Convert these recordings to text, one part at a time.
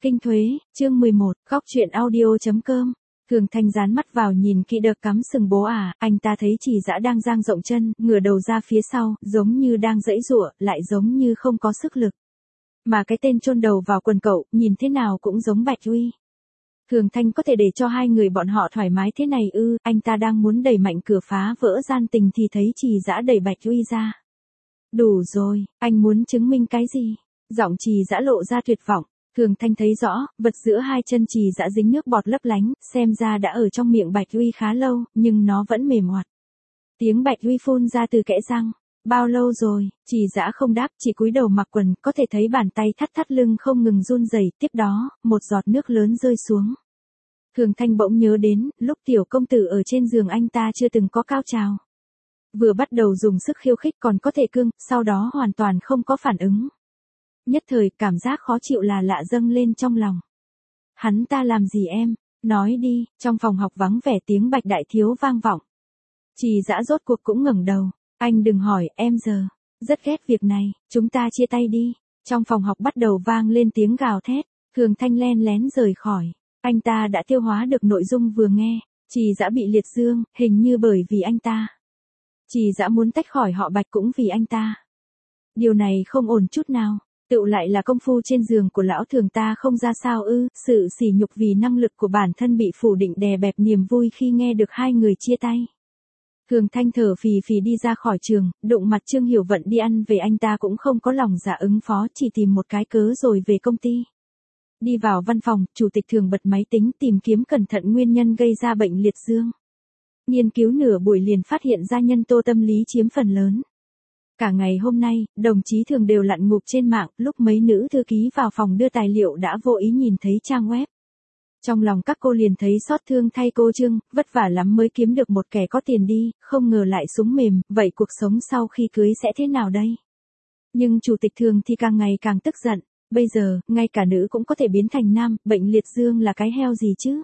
Kinh Thuế, chương 11, góc truyện audio.com. Thường Thanh dán mắt vào nhìn kỹ đợt cắm sừng bố à, anh ta thấy Trì Dã đang dang rộng chân, ngửa đầu ra phía sau, giống như đang giãy giụa, lại giống như không có sức lực. Mà cái tên chôn đầu vào quần cậu, nhìn thế nào cũng giống Bạch Uy. Thường Thanh có thể để cho hai người bọn họ thoải mái thế này ư? Anh ta đang muốn đẩy mạnh cửa phá vỡ gian tình thì thấy Trì Dã đẩy Bạch Uy ra. Đủ rồi, anh muốn chứng minh cái gì? Giọng Trì Dã lộ ra tuyệt vọng. Thường Thanh thấy rõ, vật giữa hai chân Trì Dã dính nước bọt lấp lánh, xem ra đã ở trong miệng Bạch Uy khá lâu, nhưng nó vẫn mềm oặt. Tiếng Bạch Uy phun ra từ kẽ răng. Bao lâu rồi? Trì Dã không đáp, chỉ cúi đầu mặc quần, có thể thấy bàn tay thắt thắt lưng không ngừng run rẩy. Tiếp đó, một giọt nước lớn rơi xuống. Thường Thanh bỗng nhớ đến, lúc tiểu công tử ở trên giường anh ta chưa từng có cao trào. Vừa bắt đầu dùng sức khiêu khích còn có thể cưng, sau đó hoàn toàn không có phản ứng. Nhất thời, cảm giác khó chịu là lạ dâng lên trong lòng. Hắn ta làm gì em? Nói đi. Trong phòng học vắng vẻ tiếng Bạch Đại Thiếu vang vọng. Trì Dã rốt cuộc cũng ngẩng đầu. Anh đừng hỏi, em giờ rất ghét việc này, chúng ta chia tay đi. Trong phòng học bắt đầu vang lên tiếng gào thét. Thường Thanh len lén rời khỏi. Anh ta đã tiêu hóa được nội dung vừa nghe. Trì Dã bị liệt dương, hình như bởi vì anh ta. Trì Dã muốn tách khỏi họ Bạch cũng vì anh ta. Điều này không ổn chút nào. Tựu lại là công phu trên giường của lão Thường ta không ra sao ư? Sự sỉ nhục vì năng lực của bản thân bị phủ định đè bẹp niềm vui khi nghe được hai người chia tay. Thường Thanh thở phì phì đi ra khỏi trường, đụng mặt Trương Hiểu Vận đi ăn về, anh ta cũng không có lòng dạ ứng phó, chỉ tìm một cái cớ rồi về công ty. Đi vào văn phòng, chủ tịch Thường bật máy tính tìm kiếm cẩn thận nguyên nhân gây ra bệnh liệt dương. Nghiên cứu nửa buổi liền phát hiện ra nhân tố tâm lý chiếm phần lớn. Cả ngày hôm nay, đồng chí Thường đều lặn ngụp trên mạng, lúc mấy nữ thư ký vào phòng đưa tài liệu đã vô ý nhìn thấy trang web. Trong lòng các cô liền thấy xót thương thay cô Trương, vất vả lắm mới kiếm được một kẻ có tiền đi, không ngờ lại súng mềm, vậy cuộc sống sau khi cưới sẽ thế nào đây? Nhưng chủ tịch Thường thì càng ngày càng tức giận, bây giờ, ngay cả nữ cũng có thể biến thành nam, bệnh liệt dương là cái heo gì chứ?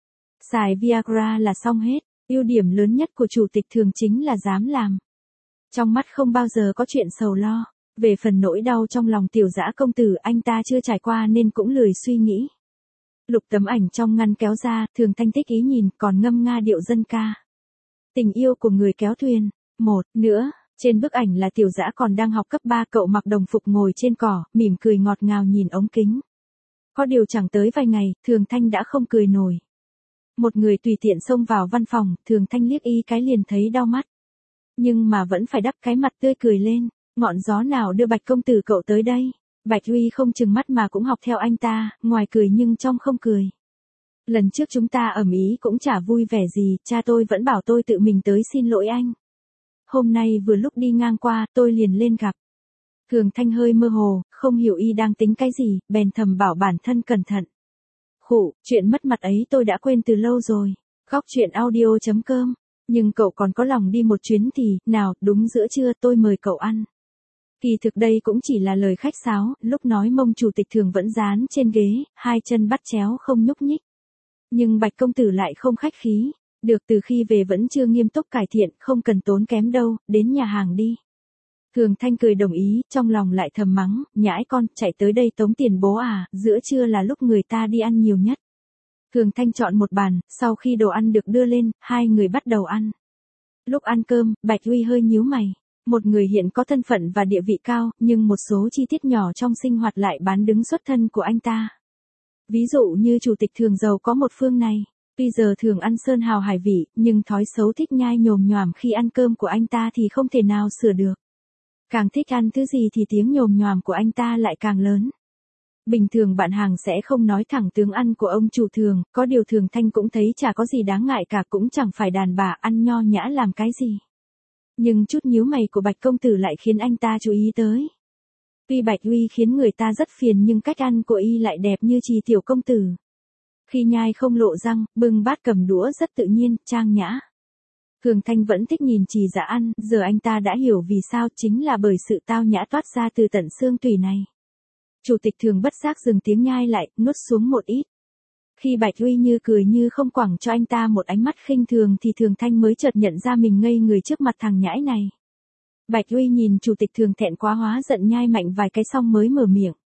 Xài Viagra là xong hết, ưu điểm lớn nhất của chủ tịch Thường chính là dám làm. Trong mắt không bao giờ có chuyện sầu lo. Về phần nỗi đau trong lòng tiểu Dã công tử anh ta chưa trải qua nên cũng lười suy nghĩ. Lục tấm ảnh trong ngăn kéo ra, Thường Thanh thích ý nhìn, còn ngâm nga điệu dân ca. Tình yêu của người kéo thuyền. Một nữa, trên bức ảnh là tiểu Dã còn đang học cấp 3, cậu mặc đồng phục ngồi trên cỏ, mỉm cười ngọt ngào nhìn ống kính. Có điều chẳng tới vài ngày, Thường Thanh đã không cười nổi. Một người tùy tiện xông vào văn phòng, Thường Thanh liếc y cái liền thấy đau mắt. Nhưng mà vẫn phải đắp cái mặt tươi cười lên, ngọn gió nào đưa Bạch công tử cậu tới đây? Bạch Uy không chừng mắt mà cũng học theo anh ta, ngoài cười nhưng trong không cười. Lần trước chúng ta ầm ĩ cũng chả vui vẻ gì, cha tôi vẫn bảo tôi tự mình tới xin lỗi anh. Hôm nay vừa lúc đi ngang qua, tôi liền lên gặp. Thường Thanh hơi mơ hồ, không hiểu y đang tính cái gì, bèn thầm bảo bản thân cẩn thận. Khụ, chuyện mất mặt ấy tôi đã quên từ lâu rồi. Góc truyện audio.com. Nhưng cậu còn có lòng đi một chuyến thì, nào, đúng giữa trưa tôi mời cậu ăn. Kỳ thực đây cũng chỉ là lời khách sáo, lúc nói mông chủ tịch Thường vẫn dán trên ghế, hai chân bắt chéo không nhúc nhích. Nhưng Bạch công tử lại không khách khí, được, từ khi về vẫn chưa nghiêm túc cải thiện, không cần tốn kém đâu, đến nhà hàng đi. Thường Thanh cười đồng ý, trong lòng lại thầm mắng, nhãi con, chạy tới đây tống tiền bố à, giữa trưa là lúc người ta đi ăn nhiều nhất. Thường Thanh chọn một bàn, sau khi đồ ăn được đưa lên, hai người bắt đầu ăn. Lúc ăn cơm, Bạch Uy hơi nhíu mày. Một người hiện có thân phận và địa vị cao, nhưng một số chi tiết nhỏ trong sinh hoạt lại bán đứng xuất thân của anh ta. Ví dụ như chủ tịch Thường giàu có một phương này. Tuy giờ Thường ăn sơn hào hải vị, nhưng thói xấu thích nhai nhồm nhoàm khi ăn cơm của anh ta thì không thể nào sửa được. Càng thích ăn thứ gì thì tiếng nhồm nhoàm của anh ta lại càng lớn. Bình thường bạn hàng sẽ không nói thẳng tướng ăn của ông chủ Thường, có điều Thường Thanh cũng thấy chả có gì đáng ngại cả, cũng chẳng phải đàn bà ăn nho nhã làm cái gì. Nhưng chút nhíu mày của Bạch công tử lại khiến anh ta chú ý tới. Tuy Bạch Uy khiến người ta rất phiền nhưng cách ăn của y lại đẹp như Trì tiểu công tử. Khi nhai không lộ răng, bưng bát cầm đũa rất tự nhiên, trang nhã. Thường Thanh vẫn thích nhìn Trì Dã ăn, giờ anh ta đã hiểu vì sao, chính là bởi sự tao nhã toát ra từ tận xương tủy này. Chủ tịch Thường bất giác dừng tiếng nhai lại, nuốt xuống một ít. Khi Bạch Uy như cười như không quẳng cho anh ta một ánh mắt khinh thường thì Thường Thanh mới chợt nhận ra mình ngây người trước mặt thằng nhãi này. Bạch Uy nhìn chủ tịch Thường thẹn quá hóa giận nhai mạnh vài cái xong mới mở miệng.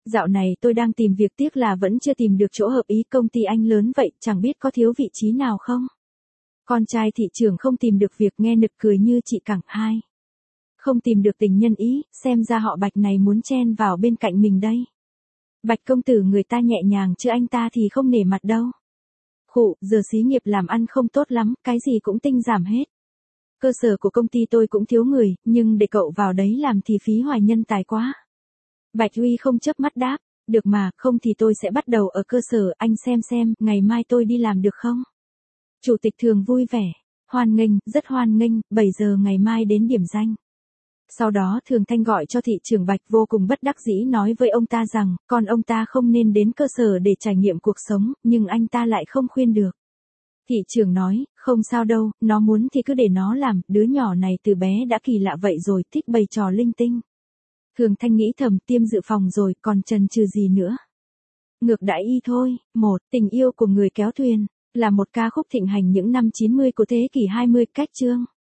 Dạo này tôi đang tìm việc tiếc là vẫn chưa tìm được chỗ hợp ý, công ty anh lớn vậy, chẳng biết có thiếu vị trí nào không? Con trai thị trưởng không tìm được việc, nghe nực cười như chị cẳng hai. Không tìm được tình nhân ý, xem ra họ Bạch này muốn chen vào bên cạnh mình đây. Bạch công tử người ta nhẹ nhàng chứ anh ta thì không nể mặt đâu. Khụ, giờ xí nghiệp làm ăn không tốt lắm, cái gì cũng tinh giảm hết. Cơ sở của công ty tôi cũng thiếu người, nhưng để cậu vào đấy làm thì phí hoài nhân tài quá. Bạch Huy không chớp mắt đáp, được mà, không thì tôi sẽ bắt đầu ở cơ sở, anh xem, ngày mai tôi đi làm được không? Chủ tịch Thường vui vẻ, hoan nghênh, rất hoan nghênh, 7 giờ ngày mai đến điểm danh. Sau đó Thường Thanh gọi cho thị trưởng Bạch, vô cùng bất đắc dĩ nói với ông ta rằng, con ông ta không nên đến cơ sở để trải nghiệm cuộc sống, nhưng anh ta lại không khuyên được. Thị trưởng nói, không sao đâu, nó muốn thì cứ để nó làm, đứa nhỏ này từ bé đã kỳ lạ vậy rồi, thích bày trò linh tinh. Thường Thanh nghĩ thầm, tiêm dự phòng rồi, còn chần chừ gì nữa. Ngược đãi y thôi. Tình yêu của người kéo thuyền, là một ca khúc thịnh hành những năm 90 của thế kỷ 20, cách chương.